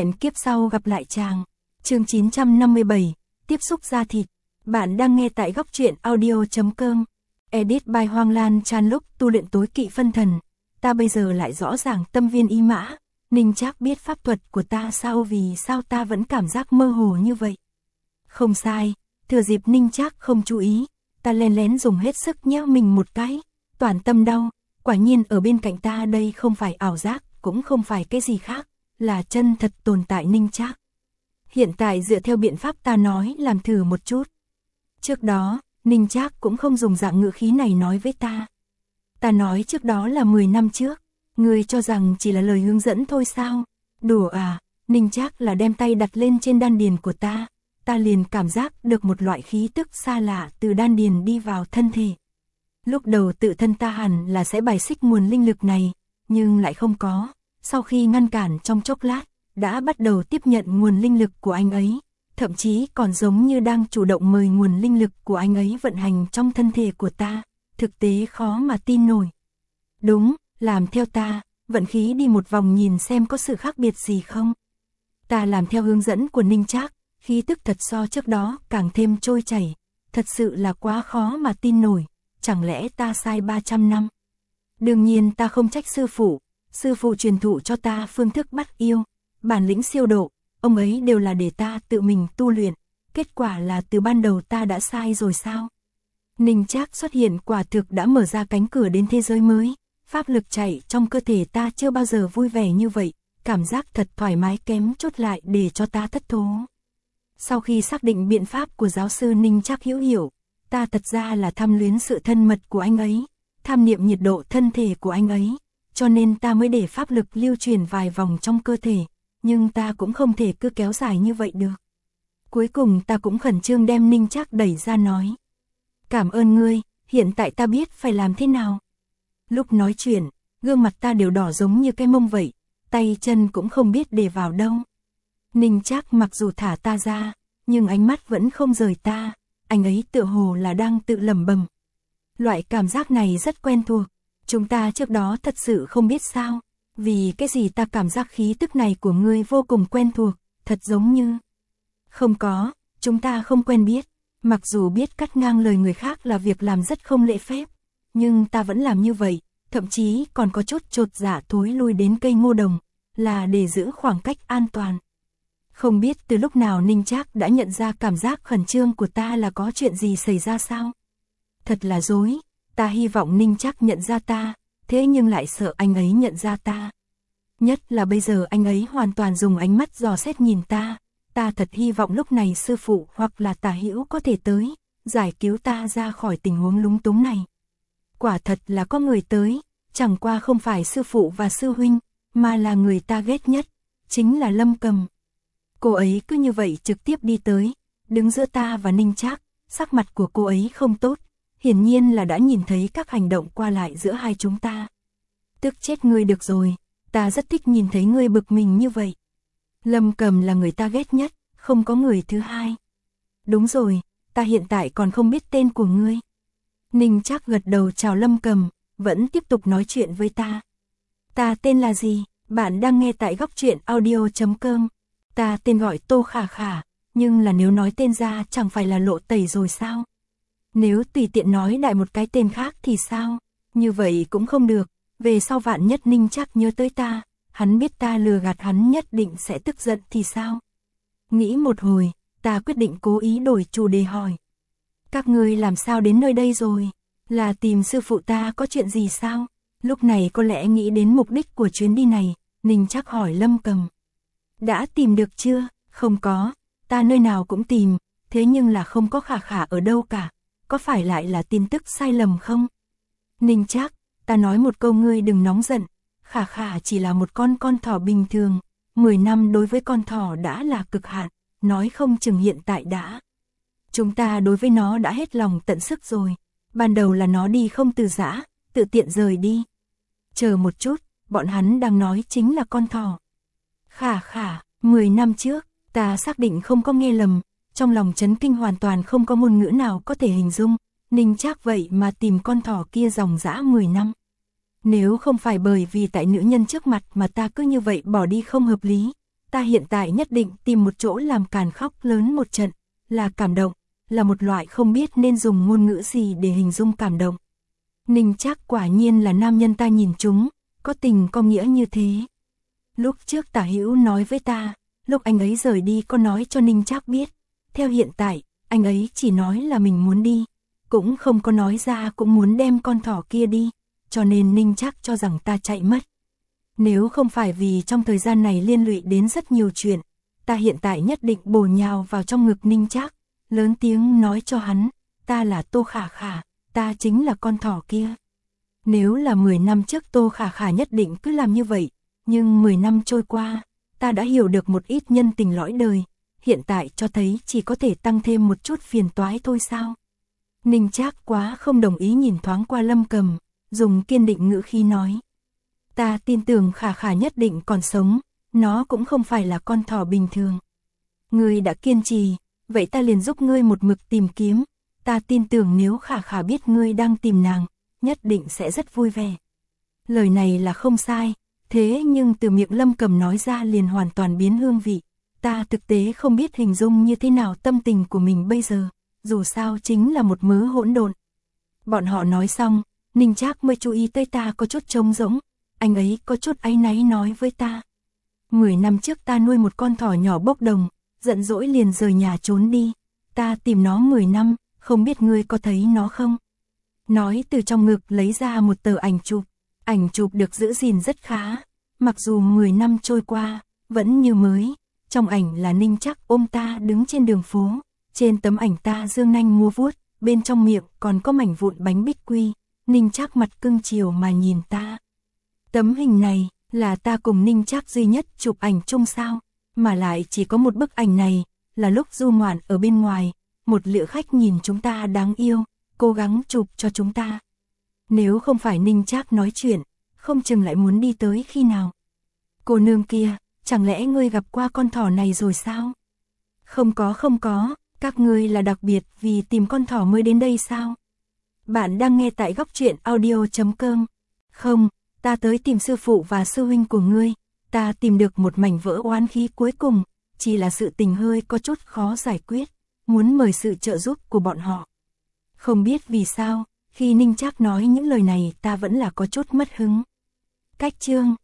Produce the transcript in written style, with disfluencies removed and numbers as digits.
Hẹn kiếp sau gặp lại chàng. Chương 957, tiếp xúc da thịt. Bạn đang nghe tại góc truyện audio.com. Edit by Hoang Lan Chan. Lúc tu luyện tối kỵ phân thần, ta bây giờ lại rõ ràng tâm viên ý mã. Ninh Trác biết pháp thuật của ta sao, vì sao ta vẫn cảm giác mơ hồ như vậy? Không sai, thừa dịp Ninh Trác không chú ý, ta lén lén dùng hết sức nhéo mình một cái, toàn tâm đau. Quả nhiên ở bên cạnh ta đây không phải ảo giác, cũng không phải cái gì khác, là chân thật tồn tại Ninh Trác. Hiện tại dựa theo biện pháp ta nói làm thử một chút. Trước đó, Ninh Trác cũng không dùng dạng ngữ khí này nói với ta. Ta nói trước đó là 10 năm trước, ngươi cho rằng chỉ là lời hướng dẫn thôi sao? Đùa à? Ninh Trác là đem tay đặt lên trên đan điền của ta liền cảm giác được một loại khí tức xa lạ từ đan điền đi vào thân thể. Lúc đầu tự thân ta hẳn là sẽ bài xích nguồn linh lực này, nhưng lại không có. Sau khi ngăn cản trong chốc lát, đã bắt đầu tiếp nhận nguồn linh lực của anh ấy, thậm chí còn giống như đang chủ động mời nguồn linh lực của anh ấy vận hành trong thân thể của ta, thực tế khó mà tin nổi. Đúng, làm theo ta, vận khí đi một vòng nhìn xem có sự khác biệt gì không. Ta làm theo hướng dẫn của Ninh Trác, khí tức thật so trước đó càng thêm trôi chảy, thật sự là quá khó mà tin nổi, chẳng lẽ ta sai 300 năm? Đương nhiên ta không trách sư phụ truyền thụ cho ta phương thức bắt yêu, bản lĩnh siêu độ, ông ấy đều là để ta tự mình tu luyện, kết quả là từ ban đầu ta đã sai rồi sao? Ninh Trác xuất hiện quả thực đã mở ra cánh cửa đến thế giới mới, pháp lực chảy trong cơ thể ta chưa bao giờ vui vẻ như vậy, cảm giác thật thoải mái kém chút lại để cho ta thất thố. Sau khi xác định biện pháp của giáo sư Ninh Trác hữu hiệu, ta thật ra là tham luyến sự thân mật của anh ấy, tham niệm nhiệt độ thân thể của anh ấy, cho nên ta mới để pháp lực lưu truyền vài vòng trong cơ thể, nhưng ta cũng không thể cứ kéo dài như vậy được. Cuối cùng ta cũng khẩn trương đem Ninh Trác đẩy ra nói. Cảm ơn ngươi, hiện tại ta biết phải làm thế nào. Lúc nói chuyện, gương mặt ta đều đỏ giống như cái mông vậy, tay chân cũng không biết để vào đâu. Ninh Trác mặc dù thả ta ra, nhưng ánh mắt vẫn không rời ta, anh ấy tựa hồ là đang tự lẩm bẩm. Loại cảm giác này rất quen thuộc, chúng ta trước đó thật sự không biết sao, vì cái gì ta cảm giác khí tức này của ngươi vô cùng quen thuộc, thật giống như... Không có, chúng ta không quen biết, mặc dù biết cắt ngang lời người khác là việc làm rất không lễ phép, nhưng ta vẫn làm như vậy, thậm chí còn có chút chột dạ thối lui đến cây ngô đồng, là để giữ khoảng cách an toàn. Không biết từ lúc nào Ninh Trác đã nhận ra cảm giác khẩn trương của ta là có chuyện gì xảy ra sao? Thật là dối, ta hy vọng Ninh Trác nhận ra ta, thế nhưng lại sợ anh ấy nhận ra ta. Nhất là bây giờ anh ấy hoàn toàn dùng ánh mắt dò xét nhìn ta thật hy vọng lúc này sư phụ hoặc là Tả Hữu có thể tới, giải cứu ta ra khỏi tình huống lúng túng này. Quả thật là có người tới, chẳng qua không phải sư phụ và sư huynh, mà là người ta ghét nhất, chính là Lâm Cầm. Cô ấy cứ như vậy trực tiếp đi tới, đứng giữa ta và Ninh Trác, sắc mặt của cô ấy không tốt, hiển nhiên là đã nhìn thấy các hành động qua lại giữa hai chúng ta. Tức chết ngươi được rồi, ta rất thích nhìn thấy ngươi bực mình như vậy. Lâm Cầm là người ta ghét nhất, không có người thứ hai. Đúng rồi, ta hiện tại còn không biết tên của ngươi. Ninh Trác gật đầu chào Lâm Cầm, vẫn tiếp tục nói chuyện với ta. Ta tên là gì? Bạn đang nghe tại góc truyện audio.com. Ta tên gọi Tô Khả Khả, nhưng là nếu nói tên ra chẳng phải là lộ tẩy rồi sao? Nếu tùy tiện nói đại một cái tên khác thì sao? Như vậy cũng không được, về sau vạn nhất Ninh Trác nhớ tới ta, hắn biết ta lừa gạt hắn nhất định sẽ tức giận thì sao? Nghĩ một hồi, ta quyết định cố ý đổi chủ đề hỏi. Các ngươi làm sao đến nơi đây rồi? Là tìm sư phụ ta có chuyện gì sao? Lúc này có lẽ nghĩ đến mục đích của chuyến đi này, Ninh Trác hỏi Lâm Cầm. Đã tìm được chưa? Không có, ta nơi nào cũng tìm, thế nhưng là không có Khả Khả ở đâu cả, có phải lại là tin tức sai lầm không? Ninh Trác, ta nói một câu ngươi đừng nóng giận, Khả Khả chỉ là một con thỏ bình thường, 10 năm đối với con thỏ đã là cực hạn, nói không chừng hiện tại đã. Chúng ta đối với nó đã hết lòng tận sức rồi, ban đầu là nó đi không từ giã, tự tiện rời đi. Chờ một chút, bọn hắn đang nói chính là con thỏ. Khả Khả, 10 năm trước, ta xác định không có nghe lầm, trong lòng chấn kinh hoàn toàn không có ngôn ngữ nào có thể hình dung, Ninh Trác vậy mà tìm con thỏ kia dòng dã 10 năm. Nếu không phải bởi vì tại nữ nhân trước mặt mà ta cứ như vậy bỏ đi không hợp lý, ta hiện tại nhất định tìm một chỗ làm càn khóc lớn một trận, là cảm động, là một loại không biết nên dùng ngôn ngữ gì để hình dung cảm động. Ninh Trác quả nhiên là nam nhân ta nhìn chúng, có tình có nghĩa như thế. Lúc trước Tả Hữu nói với ta, lúc anh ấy rời đi có nói cho Ninh Trác biết, theo hiện tại, anh ấy chỉ nói là mình muốn đi, cũng không có nói ra cũng muốn đem con thỏ kia đi, cho nên Ninh Trác cho rằng ta chạy mất. Nếu không phải vì trong thời gian này liên lụy đến rất nhiều chuyện, ta hiện tại nhất định bổ nhào vào trong ngực Ninh Trác, lớn tiếng nói cho hắn, ta là Tô Khả Khả, ta chính là con thỏ kia. Nếu là 10 năm trước Tô Khả Khả nhất định cứ làm như vậy, nhưng 10 năm trôi qua, ta đã hiểu được một ít nhân tình lõi đời, hiện tại cho thấy chỉ có thể tăng thêm một chút phiền toái thôi sao. Ninh Trác quá không đồng ý nhìn thoáng qua Lâm Cầm, dùng kiên định ngữ khí nói. Ta tin tưởng Khả Khả nhất định còn sống, nó cũng không phải là con thỏ bình thường. Ngươi đã kiên trì, vậy ta liền giúp ngươi một mực tìm kiếm, ta tin tưởng nếu Khả Khả biết ngươi đang tìm nàng, nhất định sẽ rất vui vẻ. Lời này là không sai, thế nhưng từ miệng Lâm Cầm nói ra liền hoàn toàn biến hương vị. Ta thực tế không biết hình dung như thế nào tâm tình của mình bây giờ, dù sao chính là một mớ hỗn độn. Bọn họ nói xong, Ninh Trác mới chú ý tới ta có chút trống rỗng, anh ấy có chút áy náy nói với ta. 10 năm trước ta nuôi một con thỏ nhỏ bốc đồng, giận dỗi liền rời nhà trốn đi, ta tìm nó 10 năm, không biết ngươi có thấy nó không? Nói từ trong ngực lấy ra một tờ ảnh chụp được giữ gìn rất khá, mặc dù 10 năm trôi qua, vẫn như mới. Trong ảnh là Ninh Trác ôm ta đứng trên đường phố, trên tấm ảnh ta dương nanh múa vuốt, bên trong miệng còn có mảnh vụn bánh bích quy, Ninh Trác mặt cưng chiều mà nhìn ta. Tấm hình này là ta cùng Ninh Trác duy nhất chụp ảnh chung sao, mà lại chỉ có một bức ảnh này, là lúc du ngoạn ở bên ngoài, một lữ khách nhìn chúng ta đáng yêu, cố gắng chụp cho chúng ta. Nếu không phải Ninh Trác nói chuyện, không chừng lại muốn đi tới khi nào. Cô nương kia, chẳng lẽ ngươi gặp qua con thỏ này rồi sao? Không có, các ngươi là đặc biệt vì tìm con thỏ mới đến đây sao? Bạn đang nghe tại góc truyện audio.com. Không, ta tới tìm sư phụ và sư huynh của ngươi, ta tìm được một mảnh vỡ oán khí cuối cùng, chỉ là sự tình hơi có chút khó giải quyết, muốn mời sự trợ giúp của bọn họ. Không biết vì sao, khi Ninh Trác nói những lời này ta vẫn là có chút mất hứng. Cách chương